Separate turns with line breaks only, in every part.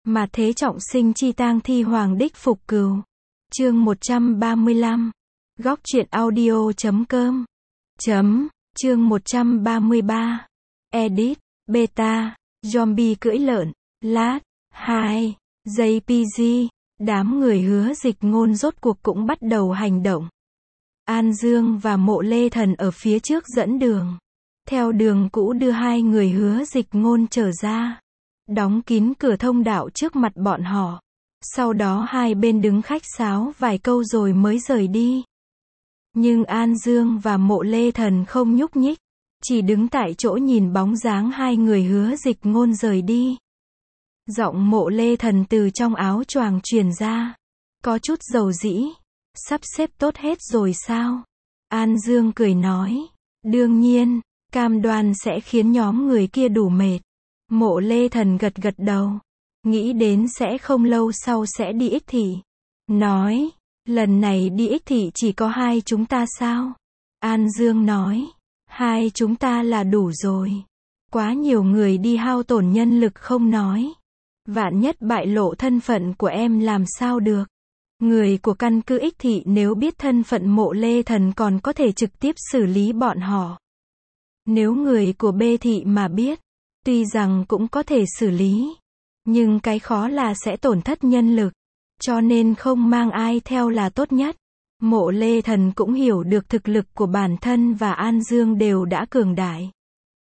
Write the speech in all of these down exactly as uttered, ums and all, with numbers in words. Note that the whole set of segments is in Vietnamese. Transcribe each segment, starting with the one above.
Mà thế trọng sinh chi tang thi hoàng đích phục cừu. Chương một trăm ba mươi lăm. Góc truyện audio chấm com. Chấm. Chương một trăm ba mươi ba. Edit. Beta. Zombie cưỡi lợn. Lát. hai. jê pê giê. Đám người Hứa Dịch Ngôn rốt cuộc cũng bắt đầu hành động. An Dương và Mộ Lê Thần ở phía trước dẫn đường. Theo đường cũ đưa hai người Hứa Dịch Ngôn trở ra. Đóng kín cửa thông đạo trước mặt bọn họ. Sau đó hai bên đứng khách sáo vài câu rồi mới rời đi. Nhưng An Dương và Mộ Lê Thần không nhúc nhích. Chỉ đứng tại chỗ nhìn bóng dáng hai người Hứa Dịch Ngôn rời đi. Giọng Mộ Lê Thần từ trong áo choàng truyền ra. Có chút dầu dĩ. Sắp xếp tốt hết rồi sao? An Dương cười nói. Đương nhiên, cam đoan sẽ khiến nhóm người kia đủ mệt. Mộ Lê Thần gật gật đầu. Nghĩ đến sẽ không lâu sau sẽ đi Ích Thị. Nói, lần này đi Ích Thị chỉ có hai chúng ta sao? An Dương nói, hai chúng ta là đủ rồi. Quá nhiều người đi hao tổn nhân lực không nói. Vạn nhất bại lộ thân phận của em làm sao được? Người của căn cứ Ích Thị nếu biết thân phận Mộ Lê Thần còn có thể trực tiếp xử lý bọn họ. Nếu người của B Thị mà biết, tuy rằng cũng có thể xử lý, nhưng cái khó là sẽ tổn thất nhân lực, cho nên không mang ai theo là tốt nhất. Mộ Lê Thần cũng hiểu được thực lực của bản thân và An Dương đều đã cường đại.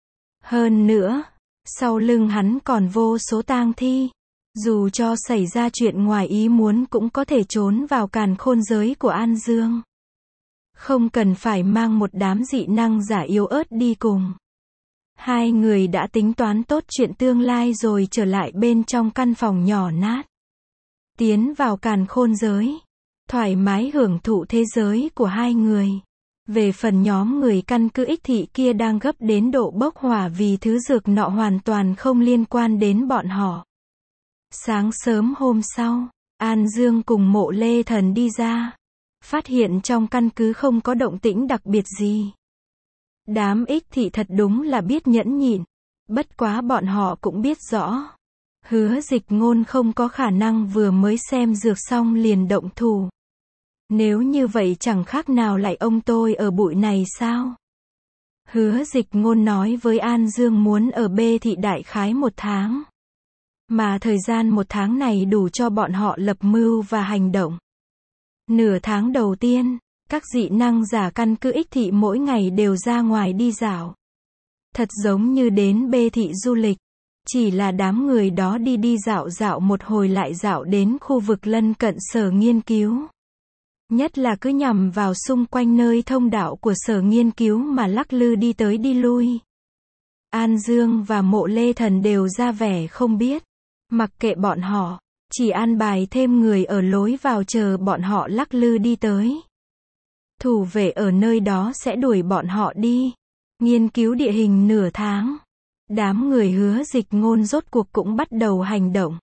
Hơn nữa, sau lưng hắn còn vô số tang thi. Dù cho xảy ra chuyện ngoài ý muốn cũng có thể trốn vào càn khôn giới của An Dương. Không cần phải mang một đám dị năng giả yếu ớt đi cùng. Hai người đã tính toán tốt chuyện tương lai rồi trở lại bên trong căn phòng nhỏ nát. Tiến vào càn khôn giới. Thoải mái hưởng thụ thế giới của hai người. Về phần nhóm người căn cứ Ích Thị kia đang gấp đến độ bốc hỏa vì thứ dược nọ hoàn toàn không liên quan đến bọn họ. Sáng sớm hôm sau, An Dương cùng Mộ Lê Thần đi ra. Phát hiện trong căn cứ không có động tĩnh đặc biệt gì. Đám Ích Thị thật đúng là biết nhẫn nhịn. Bất quá bọn họ cũng biết rõ. Hứa Dịch Ngôn không có khả năng vừa mới xem dược xong liền động thủ. Nếu như vậy chẳng khác nào lại ông tôi ở bụi này sao? Hứa Dịch Ngôn nói với An Dương muốn ở B Thị đại khái một tháng. Mà thời gian một tháng này đủ cho bọn họ lập mưu và hành động. Nửa tháng đầu tiên, các dị năng giả căn cứ Ích Thị mỗi ngày đều ra ngoài đi dạo. Thật giống như đến B Thị du lịch. Chỉ là đám người đó đi đi dạo dạo một hồi lại dạo đến khu vực lân cận sở nghiên cứu. Nhất là cứ nhằm vào xung quanh nơi thông đạo của sở nghiên cứu mà lắc lư đi tới đi lui. An Dương và Mộ Lê Thần đều ra vẻ không biết. Mặc kệ bọn họ, chỉ an bài thêm người ở lối vào chờ bọn họ lắc lư đi tới. Thủ vệ ở nơi đó sẽ đuổi bọn họ đi. Nghiên cứu địa hình nửa tháng. Đám người Hứa Dịch Ngôn rốt cuộc cũng bắt đầu hành động.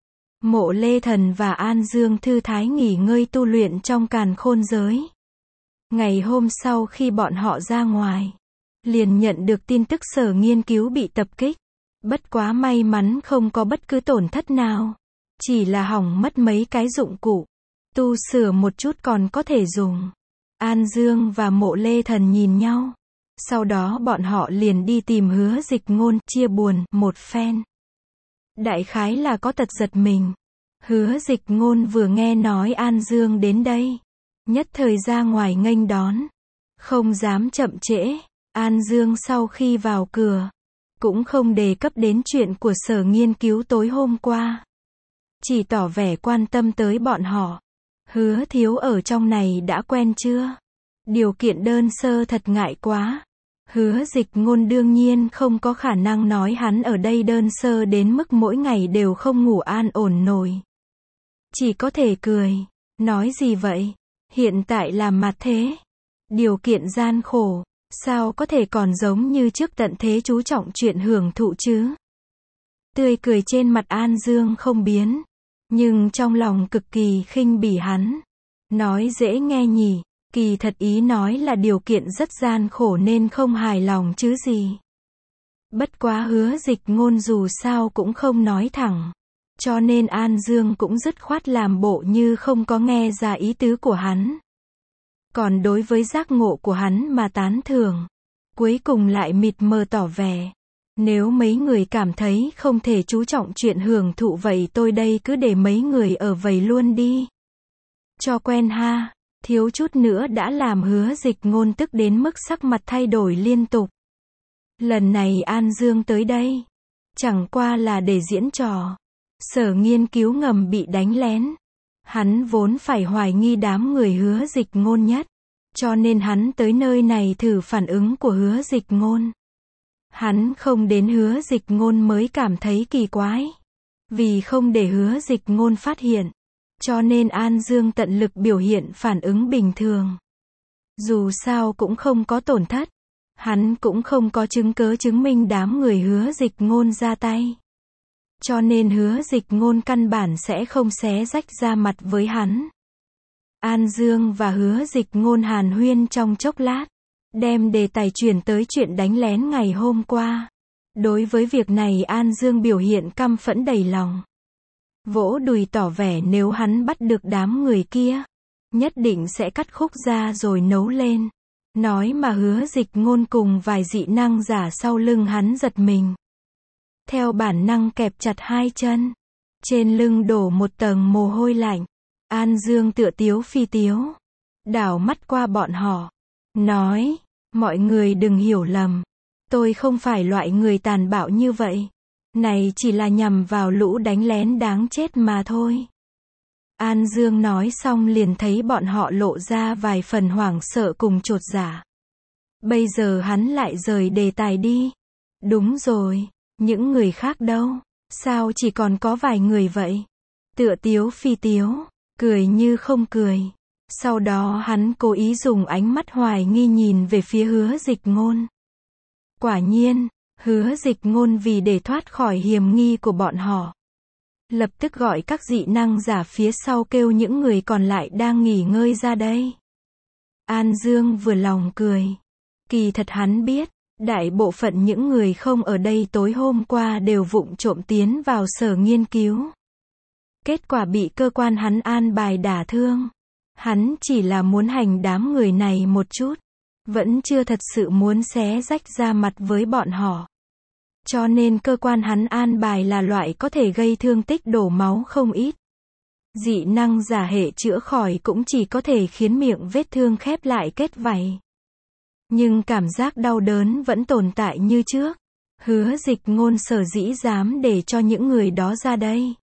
Mộ Lê Thần và An Dương thư thái nghỉ ngơi tu luyện trong càn khôn giới. Ngày hôm sau khi bọn họ ra ngoài, liền nhận được tin tức sở nghiên cứu bị tập kích. Bất quá may mắn không có bất cứ tổn thất nào. Chỉ là hỏng mất mấy cái dụng cụ. Tu sửa một chút còn có thể dùng. An Dương và Mộ Lê Thần nhìn nhau. Sau đó bọn họ liền đi tìm Hứa Dịch Ngôn, chia buồn, một phen. Đại khái là có tật giật mình. Hứa Dịch Ngôn vừa nghe nói An Dương đến đây. Nhất thời ra ngoài nghênh đón. Không dám chậm trễ. An Dương sau khi vào cửa. Cũng không đề cấp đến chuyện của sở nghiên cứu tối hôm qua. Chỉ tỏ vẻ quan tâm tới bọn họ. Hứa thiếu ở trong này đã quen chưa? Điều kiện đơn sơ thật ngại quá. Hứa Dịch Ngôn đương nhiên không có khả năng nói hắn ở đây đơn sơ đến mức mỗi ngày đều không ngủ an ổn nổi. Chỉ có thể cười. Nói gì vậy? Hiện tại là mặt thế. Điều kiện gian khổ. Sao có thể còn giống như trước tận thế chú trọng chuyện hưởng thụ chứ? Tươi cười trên mặt An Dương không biến. Nhưng trong lòng cực kỳ khinh bỉ hắn. Nói dễ nghe nhỉ. Kỳ thật ý nói là điều kiện rất gian khổ nên không hài lòng chứ gì. Bất quá Hứa Dịch Ngôn dù sao cũng không nói thẳng. Cho nên An Dương cũng dứt khoát làm bộ như không có nghe ra ý tứ của hắn. Còn đối với giác ngộ của hắn mà tán thưởng. Cuối cùng lại mịt mờ tỏ vẻ. Nếu mấy người cảm thấy không thể chú trọng chuyện hưởng thụ vậy tôi đây cứ để mấy người ở vậy luôn đi. Cho quen ha, thiếu chút nữa đã làm Hứa Dịch Ngôn tức đến mức sắc mặt thay đổi liên tục. Lần này An Dương tới đây, chẳng qua là để diễn trò. Sở Nghiên Cứu ngầm bị đánh lén. Hắn vốn phải hoài nghi đám người Hứa Dịch Ngôn nhất. Cho nên hắn tới nơi này thử phản ứng của Hứa Dịch Ngôn. Hắn không đến Hứa Dịch Ngôn mới cảm thấy kỳ quái. Vì không để Hứa Dịch Ngôn phát hiện. Cho nên An Dương tận lực biểu hiện phản ứng bình thường. Dù sao cũng không có tổn thất. Hắn cũng không có chứng cớ chứng minh đám người Hứa Dịch Ngôn ra tay. Cho nên Hứa Dịch Ngôn căn bản sẽ không xé rách ra mặt với hắn. An Dương và Hứa Dịch Ngôn hàn huyên trong chốc lát. Đem đề tài chuyển tới chuyện đánh lén ngày hôm qua. Đối với việc này An Dương biểu hiện căm phẫn đầy lòng. Vỗ đùi tỏ vẻ nếu hắn bắt được đám người kia, nhất định sẽ cắt khúc ra rồi nấu lên. Nói mà Hứa Dịch Ngôn cùng vài dị năng giả sau lưng hắn giật mình. Theo bản năng kẹp chặt hai chân. Trên lưng đổ một tầng mồ hôi lạnh. An Dương tựa tiếu phi tiếu. Đảo mắt qua bọn họ. Nói, mọi người đừng hiểu lầm. Tôi không phải loại người tàn bạo như vậy. Này chỉ là nhằm vào lũ đánh lén đáng chết mà thôi. An Dương nói xong liền thấy bọn họ lộ ra vài phần hoảng sợ cùng chột dạ. Bây giờ hắn lại rời đề tài đi. Đúng rồi, những người khác đâu? Sao chỉ còn có vài người vậy? Tựa tiếu phi tiếu, cười như không cười. Sau đó hắn cố ý dùng ánh mắt hoài nghi nhìn về phía Hứa Dịch Ngôn. Quả nhiên, Hứa Dịch Ngôn vì để thoát khỏi hiểm nghi của bọn họ. Lập tức gọi các dị năng giả phía sau kêu những người còn lại đang nghỉ ngơi ra đây. An Dương vừa lòng cười. Kỳ thật hắn biết, đại bộ phận những người không ở đây tối hôm qua đều vụng trộm tiến vào sở nghiên cứu. Kết quả bị cơ quan hắn an bài đả thương. Hắn chỉ là muốn hành đám người này một chút. Vẫn chưa thật sự muốn xé rách ra mặt với bọn họ. Cho nên cơ quan hắn an bài là loại có thể gây thương tích đổ máu không ít. Dị năng giả hệ chữa khỏi cũng chỉ có thể khiến miệng vết thương khép lại kết vảy. Nhưng cảm giác đau đớn vẫn tồn tại như trước. Hứa Dịch Ngôn sở dĩ dám để cho những người đó ra đây.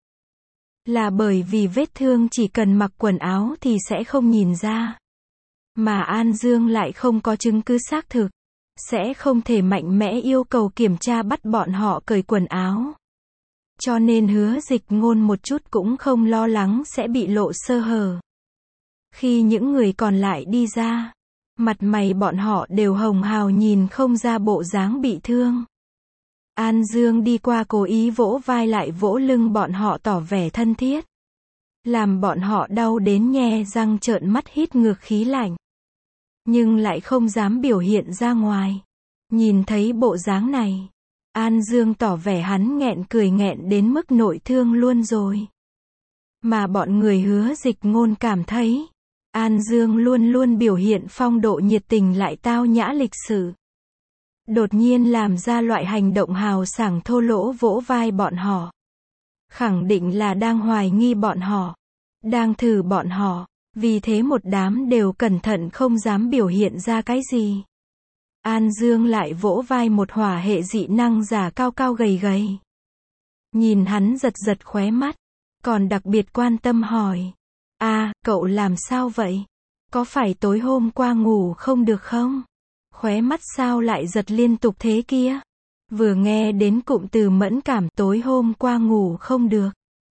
Là bởi vì vết thương chỉ cần mặc quần áo thì sẽ không nhìn ra. Mà An Dương lại không có chứng cứ xác thực. Sẽ không thể mạnh mẽ yêu cầu kiểm tra bắt bọn họ cởi quần áo. Cho nên Hứa Dịch Ngôn một chút cũng không lo lắng sẽ bị lộ sơ hở. Khi những người còn lại đi ra, mặt mày bọn họ đều hồng hào nhìn không ra bộ dáng bị thương. An Dương đi qua cố ý vỗ vai lại vỗ lưng bọn họ tỏ vẻ thân thiết. Làm bọn họ đau đến nhe răng trợn mắt hít ngược khí lạnh. Nhưng lại không dám biểu hiện ra ngoài. Nhìn thấy bộ dáng này, An Dương tỏ vẻ hắn nghẹn cười nghẹn đến mức nội thương luôn rồi. Mà bọn người Hứa Dịch Ngôn cảm thấy, An Dương luôn luôn biểu hiện phong độ nhiệt tình lại tao nhã lịch sự. Đột nhiên làm ra loại hành động hào sảng thô lỗ vỗ vai bọn họ. Khẳng định là đang hoài nghi bọn họ. Đang thử bọn họ. Vì thế một đám đều cẩn thận không dám biểu hiện ra cái gì. An Dương lại vỗ vai một hỏa hệ dị năng giả cao cao gầy gầy. Nhìn hắn giật giật khóe mắt. Còn đặc biệt quan tâm hỏi. À, cậu làm sao vậy? Có phải tối hôm qua ngủ không được không? Khóe mắt sao lại giật liên tục thế kia? Vừa nghe đến cụm từ mẫn cảm tối hôm qua ngủ không được.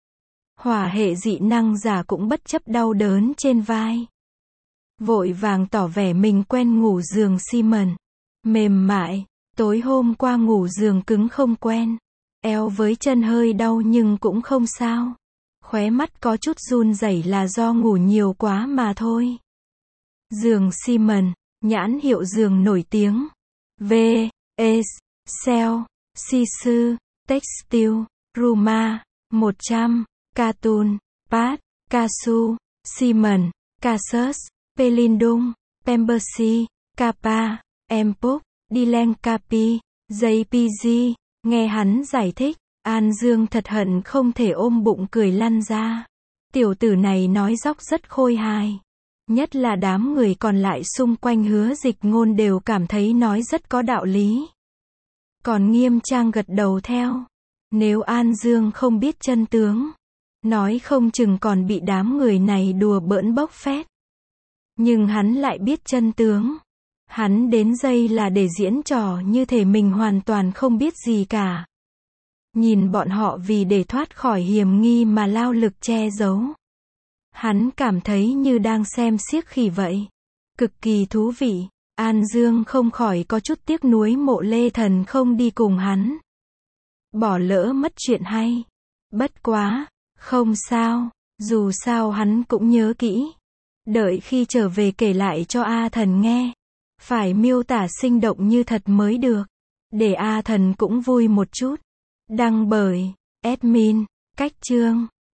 Hỏa hệ dị năng giả cũng bất chấp đau đớn trên vai. Vội vàng tỏ vẻ mình quen ngủ giường xi mần. Mềm mại, tối hôm qua ngủ giường cứng không quen. Eo với chân hơi đau nhưng cũng không sao. Khóe mắt có chút run rẩy là do ngủ nhiều quá mà thôi. Giường xi mần, nhãn hiệu giường nổi tiếng. V, S, Cell, Sisu, Textile, Ruma. một trăm. Cartoon, Pat, Casu, Simon, Casus, Pelindung, Pembersi, Kappa, Empok, Dylan Capi, jê pê giê. Nghe hắn giải thích, An Dương thật hận không thể ôm bụng cười lăn ra. Tiểu tử này nói dóc rất khôi hài. Nhất là đám người còn lại xung quanh Hứa Dịch Ngôn đều cảm thấy nói rất có đạo lý. Còn Nghiêm Trang gật đầu theo. Nếu An Dương không biết chân tướng, nói không chừng còn bị đám người này đùa bỡn bốc phét. Nhưng hắn lại biết chân tướng. Hắn đến đây là để diễn trò như thể mình hoàn toàn không biết gì cả. Nhìn bọn họ vì để thoát khỏi hiểm nghi mà lao lực che giấu. Hắn cảm thấy như đang xem xiếc khỉ vậy. Cực kỳ thú vị. An Dương không khỏi có chút tiếc nuối Mộ Lê Thần không đi cùng hắn. Bỏ lỡ mất chuyện hay. Bất quá, không sao, dù sao hắn cũng nhớ kỹ. Đợi khi trở về kể lại cho A Thần nghe. Phải miêu tả sinh động như thật mới được. Để A Thần cũng vui một chút. Đăng bởi admin, Cách Chương.